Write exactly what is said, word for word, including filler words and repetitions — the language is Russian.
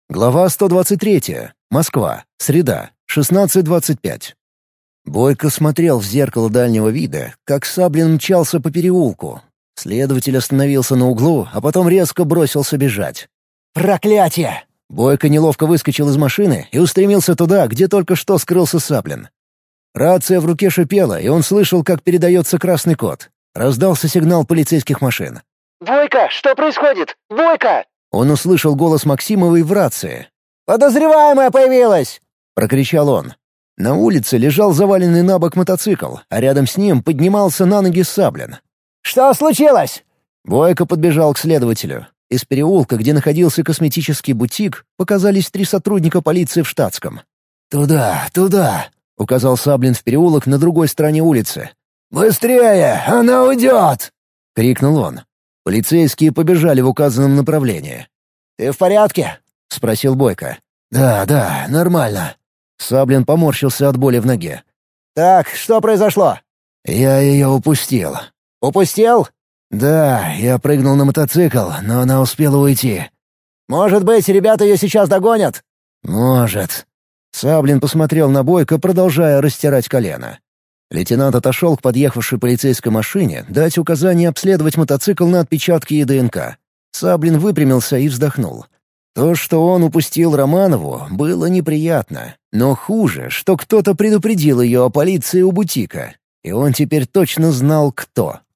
Глава сто двадцать третья. Москва. Среда. шестнадцать двадцать пять. Бойко смотрел в зеркало дальнего вида, как Саблин мчался по переулку. Следователь остановился на углу, а потом резко бросился бежать. «Проклятие!» Бойко неловко выскочил из машины и устремился туда, где только что скрылся Саблин. Рация в руке шипела, и он слышал, как передается красный код. Раздался сигнал полицейских машин. «Бойко, что происходит? Бойко!» Он услышал голос Максимовой в рации. «Подозреваемая появилась!» — прокричал он. На улице лежал заваленный на бок мотоцикл, а рядом с ним поднимался на ноги Саблин. «Что случилось?» Бойко подбежал к следователю. Из переулка, где находился косметический бутик, показались три сотрудника полиции в штатском. «Туда, туда!» — указал Саблин в переулок на другой стороне улицы. «Быстрее! Она уйдет!» — крикнул он. Полицейские побежали в указанном направлении. «Ты в порядке?» — спросил Бойко. «Да, да, нормально». Саблин поморщился от боли в ноге. «Так, что произошло?» «Я ее упустил». «Упустил?» «Да, я прыгнул на мотоцикл, но она успела уйти». «Может быть, ребята ее сейчас догонят?» «Может». Саблин посмотрел на Бойко, продолжая растирать колено. Лейтенант отошел к подъехавшей полицейской машине дать указание обследовать мотоцикл на отпечатки и ДНК. Саблин выпрямился и вздохнул. То, что он упустил Романову, было неприятно. Но хуже, что кто-то предупредил ее о полиции у бутика. И он теперь точно знал, кто.